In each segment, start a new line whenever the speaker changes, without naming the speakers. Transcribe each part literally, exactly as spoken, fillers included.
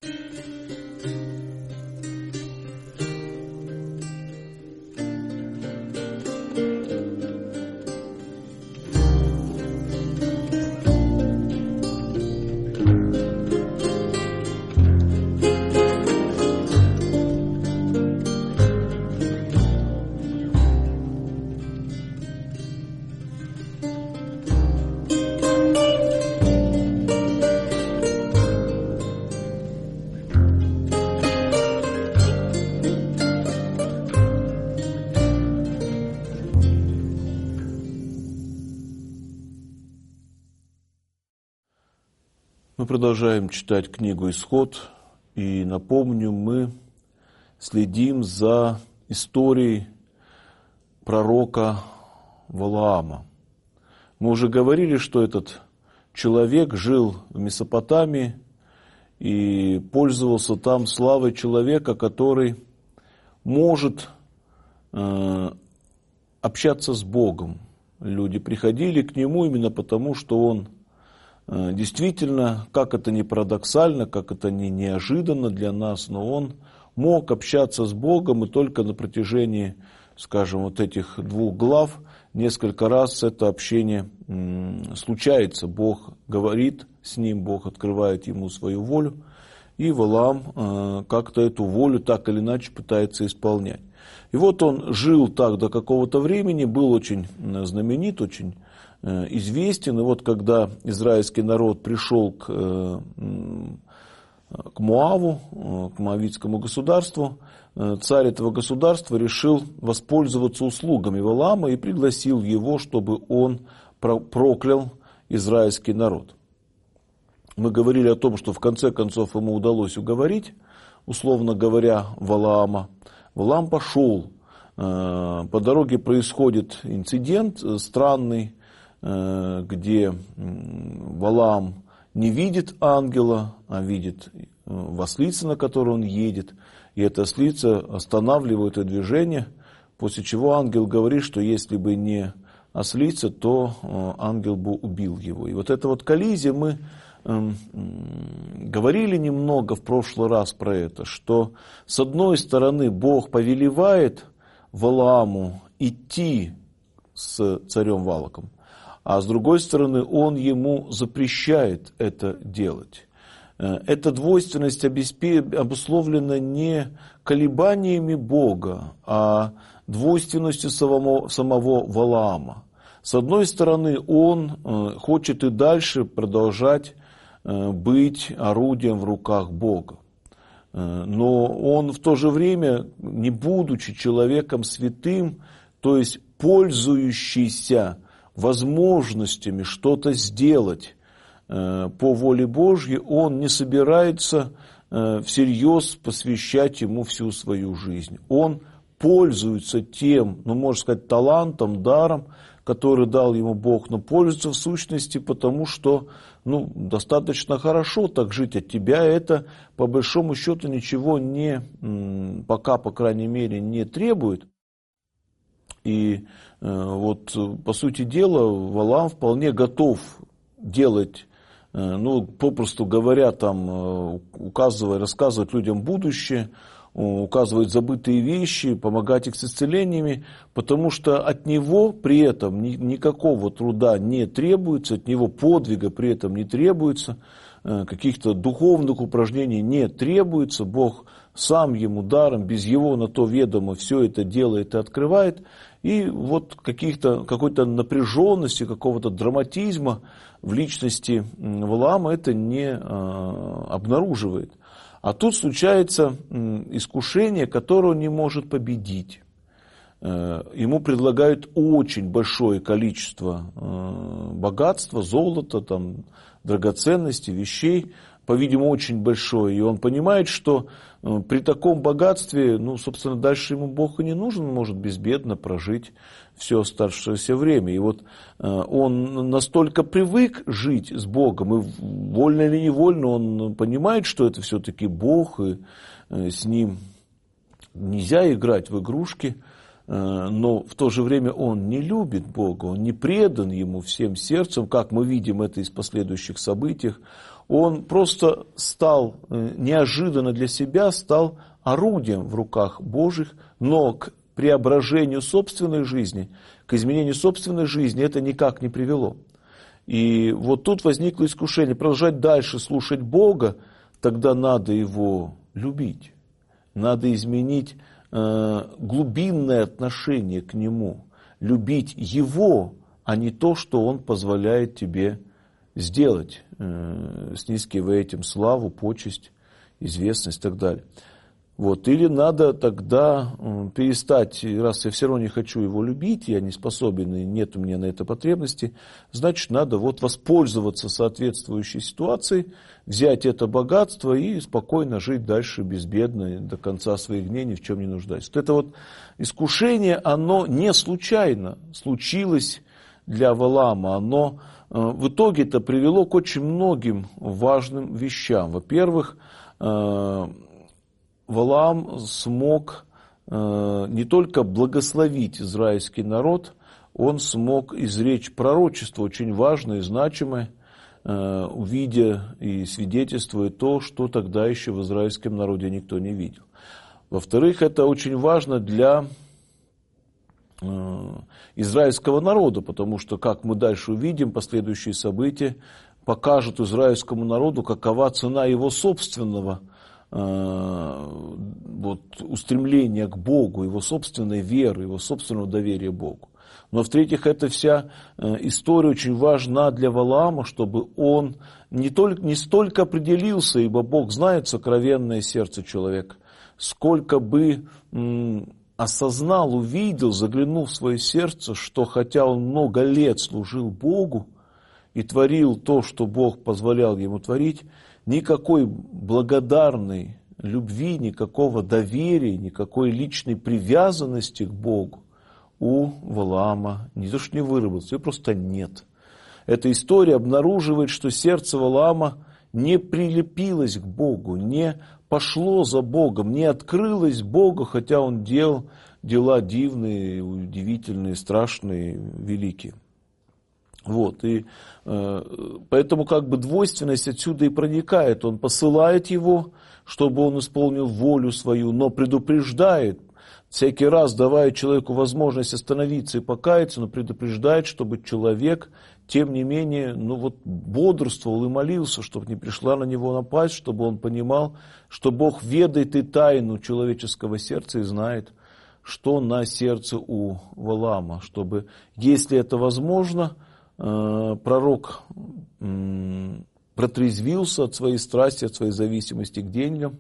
Мы продолжаем читать книгу «Исход», и напомню, мы следим за историей пророка Валаама. Мы уже говорили, что этот человек жил в Месопотамии и пользовался там славой человека, который может э, общаться с Богом. Люди приходили к нему именно потому, что он действительно, как это ни парадоксально, как это ни неожиданно для нас, но он мог общаться с Богом, и только на протяжении, скажем, вот этих двух глав несколько раз это общение случается. Бог говорит с ним, Бог открывает ему свою волю, и Валаам как-то эту волю так или иначе пытается исполнять. И вот он жил так до какого-то времени, был очень знаменит, очень известен. И вот когда израильский народ пришел к, к Моаву, к моавитскому государству, царь этого государства решил воспользоваться услугами Валаама и пригласил его, чтобы он проклял израильский народ. Мы говорили о том, что в конце концов ему удалось уговорить, условно говоря, Валаама. Валаам пошел. По дороге происходит инцидент странный, где Валаам не видит ангела, а видит ослица, на которой он едет. И эта ослица останавливает это движение, после чего ангел говорит, что если бы не ослица, то ангел бы убил его. И вот эта вот коллизия, мы говорили немного в прошлый раз про это, что с одной стороны Бог повелевает Валааму идти с царем Валаком, а с другой стороны он ему запрещает это делать. Эта двойственность обусловлена не колебаниями Бога, а двойственностью самого, самого Валаама. С одной стороны, он хочет и дальше продолжать быть орудием в руках Бога. Но он в то же время, не будучи человеком святым, то есть пользующийся возможностями что-то сделать по воле Божьей, он не собирается всерьез посвящать ему всю свою жизнь. Он пользуется тем, ну, можно сказать, талантом, даром, который дал ему Бог, но пользуется в сущности потому, что ну, достаточно хорошо так жить от тебя. Это, по большому счету, ничего не, пока, по крайней мере, не требует. И вот, по сути дела, Валаам вполне готов делать, ну, попросту говоря, там, указывая, рассказывать людям будущее, указывать забытые вещи, помогать их с исцелениями, потому что от него при этом ни, никакого труда не требуется, от него подвига при этом не требуется, каких-то духовных упражнений не требуется. Бог сам ему даром, без его на то ведомо, все это делает и открывает. И вот каких-то, какой-то напряженности, какого-то драматизма в личности Валаама это не а, обнаруживает. А тут случается искушение, которое он не может победить. Ему предлагают очень большое количество богатства, золота, там, драгоценностей, вещей, по-видимому, очень большое. И он понимает, что при таком богатстве, ну, собственно, дальше ему Бог и не нужен, он может безбедно прожить все оставшееся время. И вот он настолько привык жить с Богом, и вольно или невольно он понимает, что это все-таки Бог, и с ним нельзя играть в игрушки, но в то же время он не любит Бога, он не предан Ему всем сердцем, как мы видим это из последующих событий. Он просто стал, неожиданно для себя, стал орудием в руках Божьих, но к преображению собственной жизни, к изменению собственной жизни это никак не привело. И вот тут возникло искушение продолжать дальше слушать Бога, тогда надо Его любить, надо изменить э, глубинное отношение к Нему, любить Его, а не то, что Он позволяет тебе сделать, э, снискивая этим славу, почесть, известность и так далее. Вот. Или надо тогда перестать, раз я все равно не хочу его любить, я не способен и нет у меня на это потребности, значит, надо вот воспользоваться соответствующей ситуацией, взять это богатство и спокойно жить дальше безбедно до конца своих дней, ни в чем не нуждаясь. Вот это вот искушение, оно не случайно случилось для Валаама, оно в итоге это привело к очень многим важным вещам. Во-первых, Валаам смог э, не только благословить израильский народ, он смог изречь пророчество очень важное и значимое, э, увидя и свидетельствуя то, что тогда еще в израильском народе никто не видел. Во-вторых, это очень важно для э, израильского народа, потому что, как мы дальше увидим, последующие события покажут израильскому народу, какова цена его собственного вот, устремления к Богу, его собственной веры, его собственного доверия Богу. Но в-третьих, эта вся история очень важна для Валаама, чтобы он не, только, не столько определился, ибо Бог знает сокровенное сердце человека, сколько бы м, осознал, увидел, заглянул в свое сердце, что хотя он много лет служил Богу и творил то, что Бог позволял ему творить, никакой благодарной любви, никакого доверия, никакой личной привязанности к Богу у Валаама не то что не выработалось, ее просто нет. Эта история обнаруживает, что сердце Валаама не прилепилось к Богу, не пошло за Богом, не открылось Богу, хотя он делал дела дивные, удивительные, страшные, великие. Вот, и э, поэтому как бы двойственность отсюда и проникает. Он посылает его, чтобы он исполнил волю свою, но предупреждает, всякий раз давая человеку возможность остановиться и покаяться, но предупреждает, чтобы человек, тем не менее, ну вот, бодрствовал и молился, чтобы не пришла на него напасть, чтобы он понимал, что Бог ведает и тайну человеческого сердца и знает, что на сердце у Валаама, чтобы, если это возможно, пророк протрезвился от своей страсти, от своей зависимости к деньгам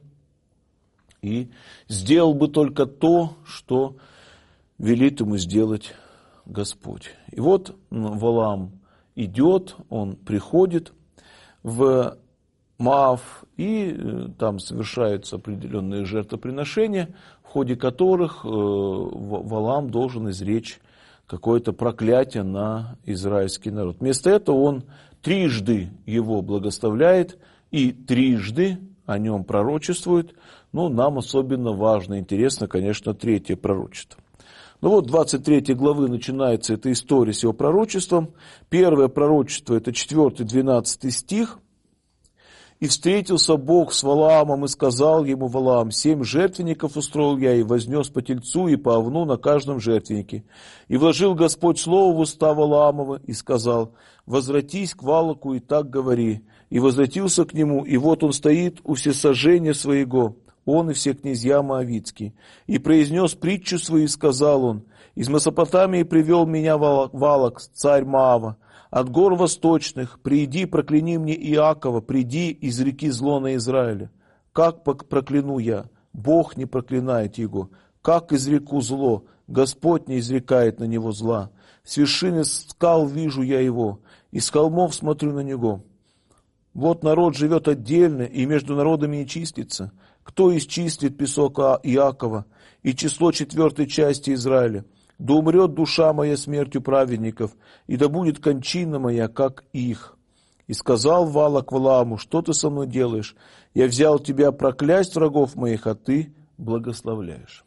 и сделал бы только то, что велит ему сделать Господь. И вот Валаам идет, он приходит в Моав, и там совершаются определенные жертвоприношения, в ходе которых Валаам должен изречь какое-то проклятие на израильский народ. Вместо этого он трижды его благословляет и трижды о нем пророчествует. Ну, нам особенно важно и интересно, конечно, третье пророчество. Ну вот, двадцать третьей главы начинается эта история с его пророчеством. Первое пророчество, это четвёртый-двенадцатый стих. «И встретился Бог с Валаамом, и сказал ему Валаам: семь жертвенников устроил я, и вознес по тельцу и по овну на каждом жертвеннике. И вложил Господь слово в уста Валаамова, и сказал: возвратись к Валаку, и так говори. И возвратился к нему, и вот он стоит у всесожжения своего, он и все князья моавитские. И произнес притчу свою, и сказал он: из Месопотамии привел меня Валак, царь Моава, от гор восточных, приди, прокляни мне Иакова, приди, из реки зло на Израиля. Как прокляну я? Бог не проклинает его. Как изреку зло? Господь не изрекает на него зла. С вершины скал вижу я его, и с холмов смотрю на него. Вот народ живет отдельно, и между народами не числится. Кто исчислит песок Иакова и число четвертой части Израиля? Да умрет душа моя смертью праведников, и да будет кончина моя, как их. И сказал Валак Валааму: что ты со мной делаешь? Я взял тебя проклясть врагов моих, а ты благословляешь.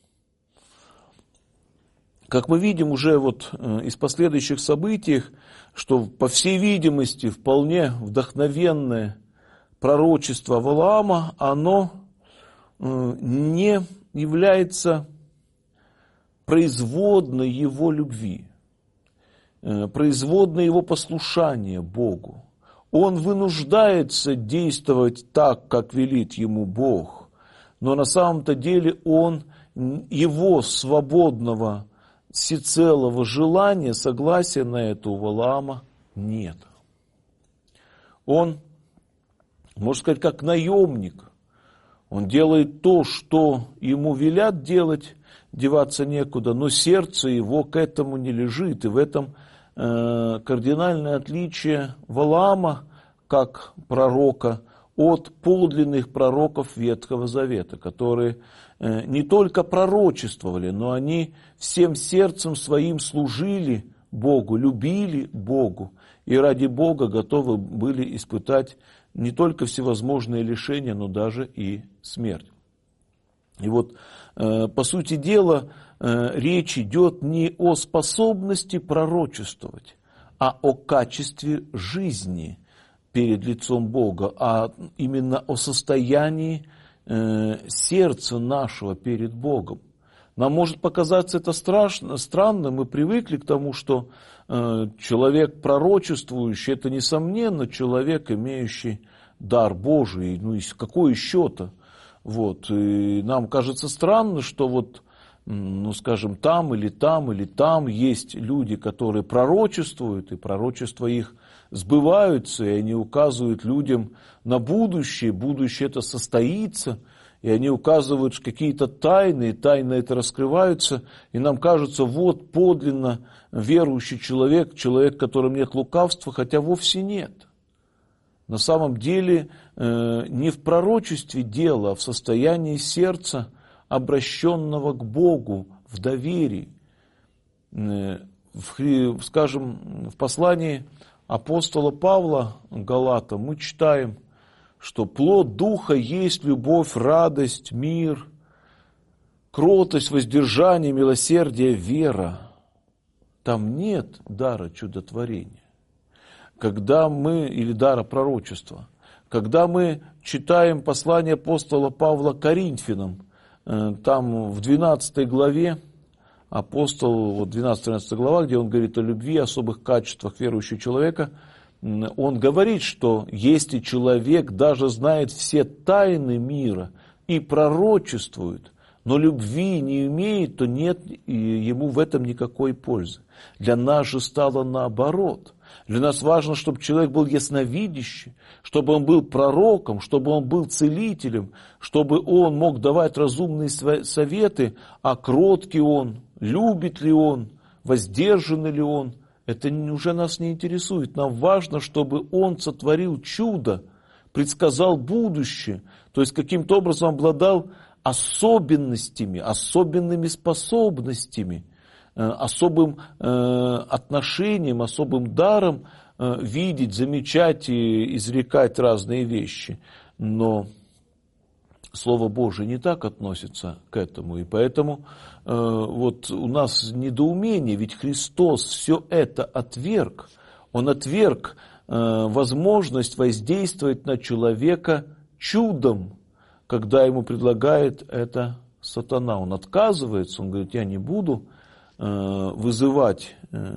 Как мы видим уже вот из последующих событий, что, по всей видимости, вполне вдохновенное пророчество Валаама, оно не является производной его любви, производной его послушания Богу. Он вынуждается действовать так, как велит ему Бог, но на самом-то деле он, его свободного, всецелого желания, согласия на это у Валаама нет. Он, можно сказать, как наемник. Он делает то, что ему велят делать, деваться некуда, но сердце его к этому не лежит. И в этом э, кардинальное отличие Валаама, как пророка, от подлинных пророков Ветхого Завета, которые э, не только пророчествовали, но они всем сердцем своим служили Богу, любили Богу, и ради Бога готовы были испытать не только всевозможные лишения, но даже и смерть. И вот, э, по сути дела, э, речь идет не о способности пророчествовать, а о качестве жизни перед лицом Бога, а именно о состоянии э, сердца нашего перед Богом. Нам может показаться это страшно, странно, мы привыкли к тому, что э, человек пророчествующий, это, несомненно, человек, имеющий дар Божий, ну и какой еще-то. Вот. И нам кажется странно, что вот, ну, скажем, там или там или там есть люди, которые пророчествуют, и пророчества их сбываются, и они указывают людям на будущее, будущее это состоится, и они указывают какие-то тайны, и тайны это раскрываются, и нам кажется, вот подлинно верующий человек, человек, в котором нет лукавства, хотя вовсе нет. На самом деле не в пророчестве дело, а в состоянии сердца, обращенного к Богу в доверии. В, скажем, в послании апостола Павла Галатам мы читаем, что плод Духа есть любовь, радость, мир, кротость, воздержание, милосердие, вера. Там нет дара чудотворения. Когда мы, или дара пророчества, когда мы читаем послание апостола Павла Коринфянам, там в двенадцатой главе, апостол, вот двенадцатая-тринадцатая глава, где он говорит о любви, особых качествах верующего человека, он говорит, что если человек даже знает все тайны мира и пророчествует, но любви не имеет, то нет ему в этом никакой пользы. Для нас же стало наоборот. Для нас важно, чтобы человек был ясновидящий, чтобы он был пророком, чтобы он был целителем, чтобы он мог давать разумные советы, а кроткий он, любит ли он, воздержанный ли он. Это уже нас не интересует. Нам важно, чтобы он сотворил чудо, предсказал будущее, то есть каким-то образом обладал особенностями, особенными способностями, особым отношением, особым даром видеть, замечать и изрекать разные вещи. Но Слово Божие не так относится к этому, и поэтому вот у нас недоумение, ведь Христос все это отверг. Он отверг возможность воздействовать на человека чудом, когда ему предлагает это сатана. Он отказывается, он говорит, я не буду вызывать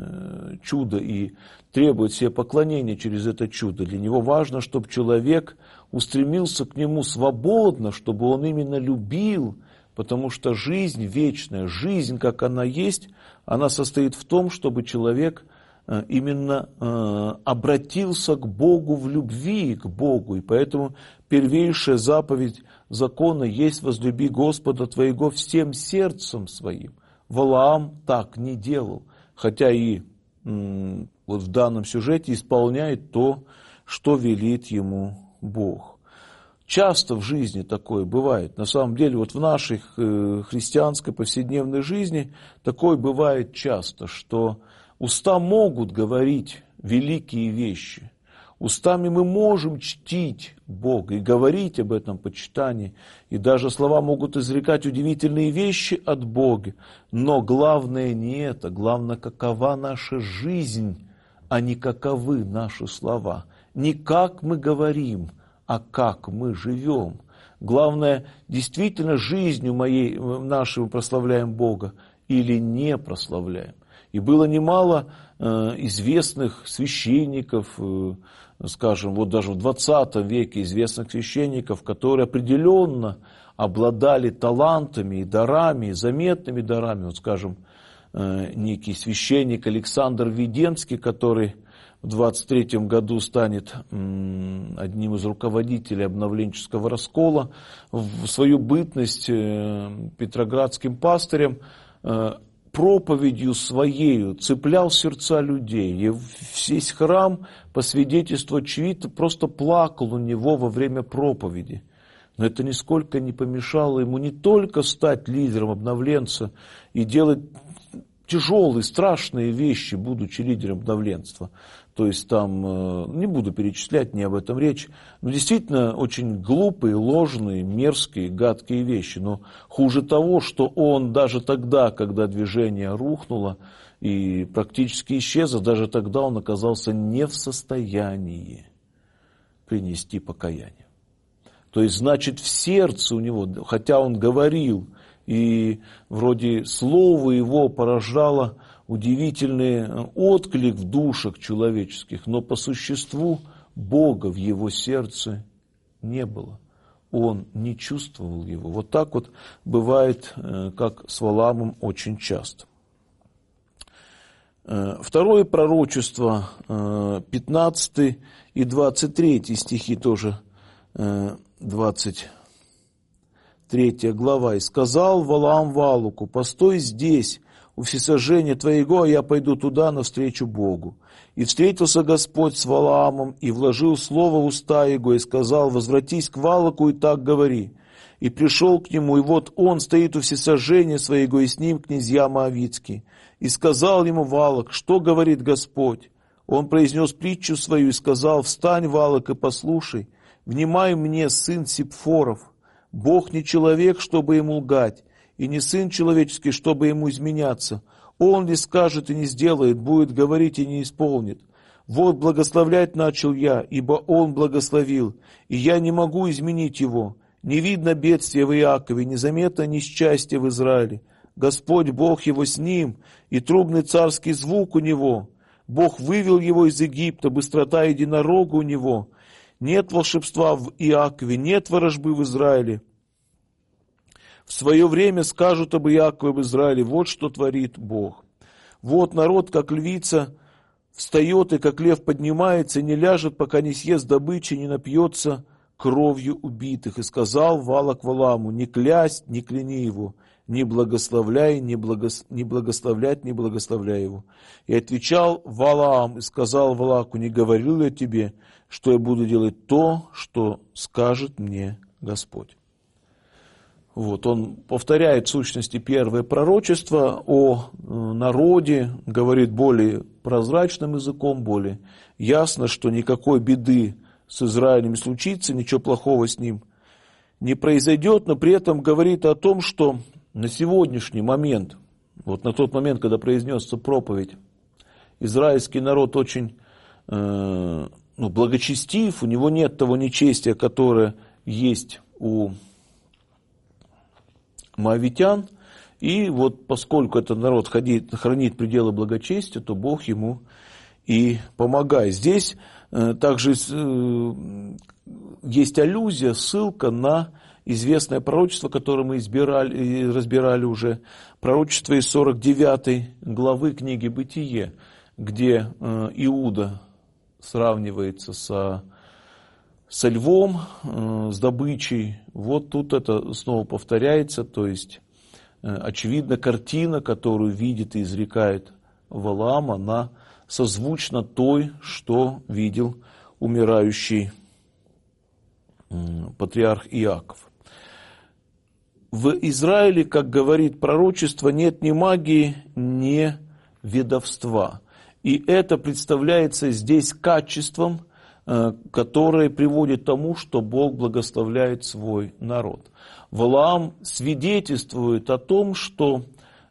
чудо и требовать себе поклонения через это чудо. Для него важно, чтобы человек устремился к нему свободно, чтобы он именно любил, потому что жизнь вечная, жизнь, как она есть, она состоит в том, чтобы человек именно обратился к Богу в любви, к Богу. И поэтому первейшая заповедь закона есть возлюби Господа твоего всем сердцем своим. Валаам так не делал, хотя и м, вот в данном сюжете исполняет то, что велит ему Бог. Часто в жизни такое бывает. На самом деле, вот в нашей э, христианской повседневной жизни такое бывает часто, что уста могут говорить великие вещи. Устами мы можем чтить Бога и говорить об этом почитании. И даже слова могут изрекать удивительные вещи от Бога. Но главное не это. Главное, какова наша жизнь, а не каковы наши слова. Не как мы говорим, а как мы живем. Главное, действительно жизнью моей нашей мы прославляем Бога или не прославляем. И было немало э, известных священников, э, скажем, вот даже в двадцатом веке известных священников, которые определенно обладали талантами и дарами, и заметными дарами. Вот, скажем, э, некий священник Александр Веденский, который в двадцать третьем году станет м, одним из руководителей обновленческого раскола, в свою бытность э, петроградским пастырем, э, проповедью своею цеплял сердца людей. И весь храм, по свидетельству очевидца, просто плакал у него во время проповеди. Но это нисколько не помешало ему не только стать лидером обновленца и делать тяжелые, страшные вещи, будучи лидером обновленства. То есть там, не буду перечислять, не об этом речь, но действительно очень глупые, ложные, мерзкие, гадкие вещи. Но хуже того, что он даже тогда, когда движение рухнуло и практически исчезло, даже тогда он оказался не в состоянии принести покаяние. То есть, значит, в сердце у него, хотя он говорил, и вроде слово его поражало удивительный отклик в душах человеческих, но по существу Бога в его сердце не было. Он не чувствовал его. Вот так вот бывает, как с Валаамом, очень часто. Второе пророчество, пятнадцатый и двадцать третий стихи тоже, двадцать третья глава. «И сказал Валаам Валуку: постой здесь, у всесожжения твоего, а я пойду туда навстречу Богу. И встретился Господь с Валаамом, и вложил слово в уста его, и сказал: возвратись к Валаку, и так говори. И пришел к нему, и вот он стоит у всесожжения своего, и с ним князья Моавитские. И сказал ему Валак: что говорит Господь? Он произнес притчу свою и сказал: встань, Валак, и послушай. Внимай мне, сын Сипфоров. Бог не человек, чтобы ему лгать, и не сын человеческий, чтобы ему изменяться. Он ли скажет и не сделает, будет говорить и не исполнит. Вот благословлять начал я, ибо он благословил, и я не могу изменить его. Не видно бедствия в Иакове, незаметно несчастья в Израиле. Господь Бог его с ним, и трубный царский звук у него. Бог вывел его из Египта, быстрота единорога у него. Нет волшебства в Иакове, нет ворожбы в Израиле. В свое время скажут об Иакове в Израиле: вот что творит Бог. Вот народ, как львица, встает, и как лев поднимается, и не ляжет, пока не съест добычи, не напьется кровью убитых. И сказал Валак Валааму: не клясть, не кляни его, не благословляй, не, благос... не благословлять, не благословляй его. И отвечал Валаам, и сказал Валаку: не говорил я тебе, что я буду делать то, что скажет мне Господь. Вот, он повторяет в сущности первое пророчество о народе, говорит более прозрачным языком, более ясно, что никакой беды с Израилем не случится, ничего плохого с ним не произойдет, но при этом говорит о том, что на сегодняшний момент, вот на тот момент, когда произнесся проповедь, израильский народ очень э, ну, благочестив, у него нет того нечестия, которое есть у моавитян, и вот поскольку этот народ ходит, хранит пределы благочестия, то Бог ему и помогает. Здесь э, также э, есть аллюзия, ссылка на известное пророчество, которое мы избирали, разбирали уже, пророчество из сорок девятой главы книги «Бытие», где э, Иуда сравнивается со, со львом, э, с добычей. Вот тут это снова повторяется, то есть э, очевидно картина, которую видит и изрекает Валаам, она созвучна той, что видел умирающий э, патриарх Иаков. В Израиле, как говорит пророчество, нет ни магии, ни ведовства. И это представляется здесь качеством, которое приводит к тому, что Бог благословляет свой народ. Валаам свидетельствует о том, что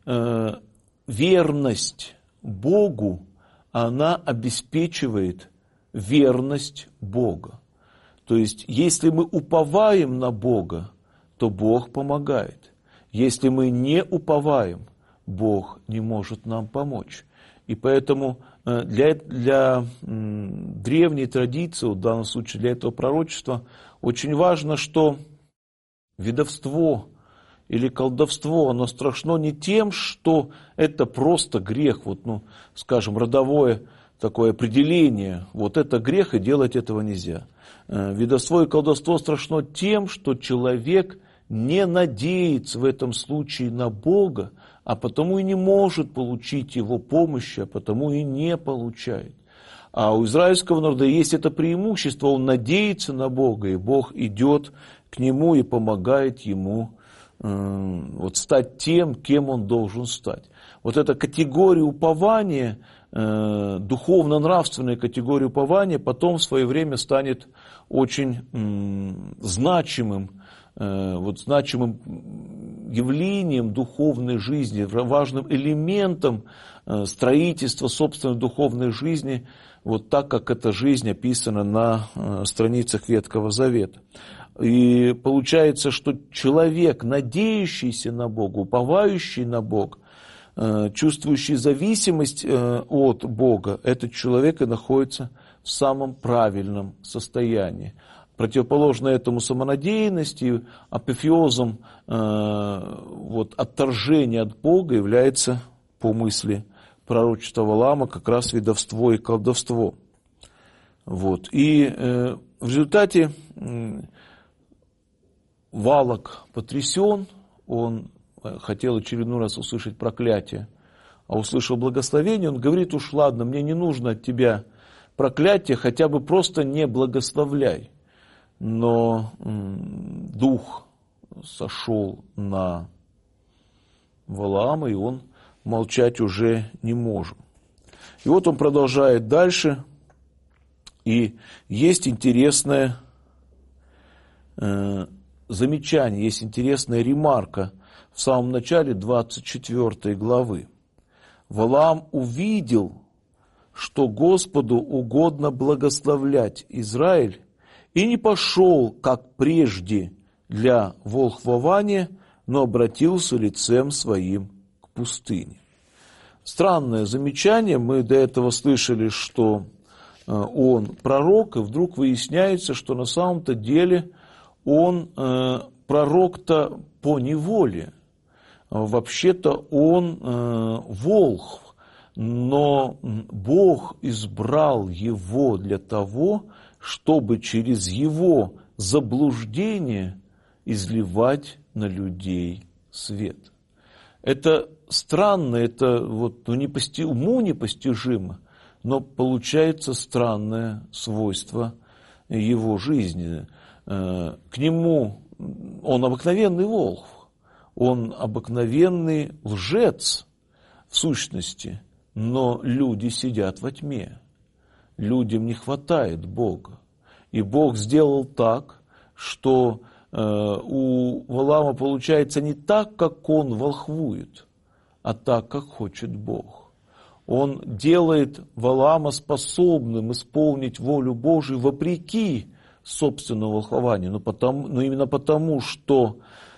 верность Богу, она обеспечивает верность Бога. То есть, если мы уповаем на Бога, то Бог помогает. Если мы не уповаем, Бог не может нам помочь. И поэтому для, для древней традиции, в данном случае для этого пророчества, очень важно, что ведовство или колдовство, оно страшно не тем, что это просто грех, вот, ну, скажем, родовое такое определение, вот это грех, и делать этого нельзя. Ведовство и колдовство страшно тем, что человек не надеется в этом случае на Бога, а потому и не может получить Его помощи, а потому и не получает. А у израильского народа есть это преимущество, он надеется на Бога, и Бог идет к нему и помогает ему э, вот, стать тем, кем он должен стать. Вот эта категория упования, э, духовно-нравственная категория упования, потом в свое время станет очень э, значимым, э, вот, значимым явлением духовной жизни, важным элементом э, строительства собственной духовной жизни, вот так, как эта жизнь описана на э, страницах Ветхого Завета. И получается, что человек, надеющийся на Бога, уповающий на Бога, э, чувствующий зависимость э, от Бога, этот человек и находится в самом правильном состоянии. Противоположно этому самонадеянности, апофеозом э, вот, отторжения от Бога является, по мысли пророчества Валаама, как раз ведовство и колдовство. Вот. И э, в результате э, Валак потрясен, он хотел очередной раз услышать проклятие, а услышал благословение, он говорит: уж ладно, мне не нужно от тебя проклятие, хотя бы просто не благословляй. Но м, дух сошел на Валаама, и он молчать уже не может. И вот он продолжает дальше, и есть интересное э, замечание, есть интересная ремарка в самом начале двадцать четвёртой главы. Валаам увидел, что Господу угодно благословлять Израиль, и не пошел, как прежде, для волхвования, но обратился лицем своим к пустыне. Странное замечание, мы до этого слышали, что он пророк, и вдруг выясняется, что на самом-то деле он э, пророк-то по неволе. Вообще-то он э, волхв, но Бог избрал его для того, чтобы через его заблуждение изливать на людей свет. Это странно, это вот, ну, непости... уму непостижимо, но получается странное свойство его жизни. К нему он обыкновенный волхв, он обыкновенный лжец в сущности, но люди сидят во тьме, людям не хватает Бога. И Бог сделал так, что э, у Валаама получается не так, как он волхвует, а так, как хочет Бог. Он делает Валаама способным исполнить волю Божию вопреки собственному волхвованию, но, потому, но именно потому, что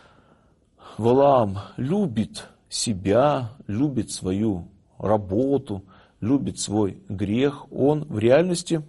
Валаам любит себя, любит свою работу, любит свой грех, он в реальности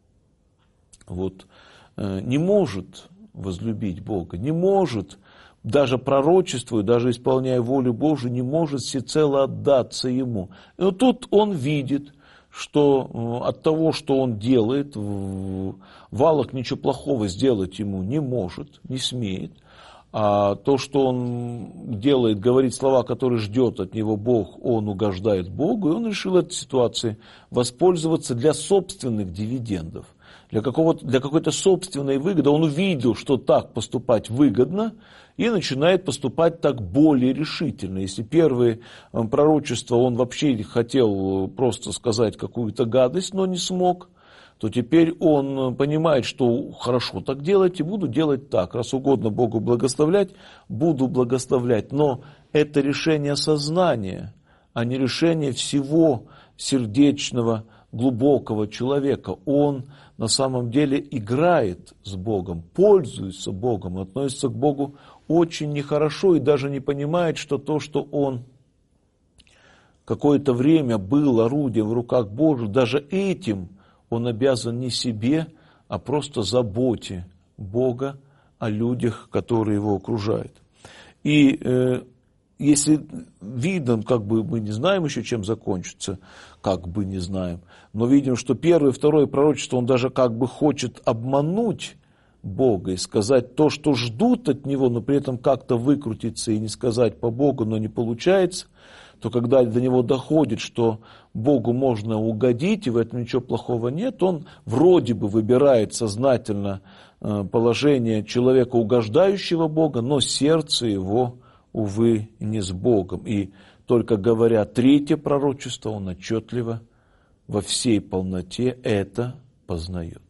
вот, не может возлюбить Бога, не может, даже пророчествуя, даже исполняя волю Божию, не может всецело отдаться Ему. И вот тут он видит, что от того, что он делает, Валак ничего плохого сделать ему не может, не смеет. А то, что он делает, говорит слова, которые ждет от него Бог, он угождает Богу, и он решил этой ситуации воспользоваться для собственных дивидендов, для, какого-то, для какой-то собственной выгоды. Он увидел, что так поступать выгодно, и начинает поступать так более решительно. Если первые пророчества он вообще хотел просто сказать какую-то гадость, но не смог, то теперь он понимает, что хорошо так делать, и буду делать так. Раз угодно Богу благословлять, буду благословлять. Но это решение сознания, а не решение всего сердечного глубокого человека. Он на самом деле играет с Богом, пользуется Богом, относится к Богу очень нехорошо и даже не понимает, что то, что он какое-то время был орудием в руках Божьих, даже этим он обязан не себе, а просто заботе Бога о людях, которые его окружают. И э, если видно, как бы мы не знаем еще, чем закончится, как бы не знаем, но видим, что первое и второе пророчество, он даже как бы хочет обмануть Бога и сказать то, что ждут от него, но при этом как-то выкрутиться и не сказать по Богу, но не получается, то когда до него доходит, что Богу можно угодить, и в этом ничего плохого нет, он вроде бы выбирает сознательно положение человека, угождающего Бога, но сердце его, увы, не с Богом. И только говоря третье пророчество, он отчетливо во всей полноте это познает.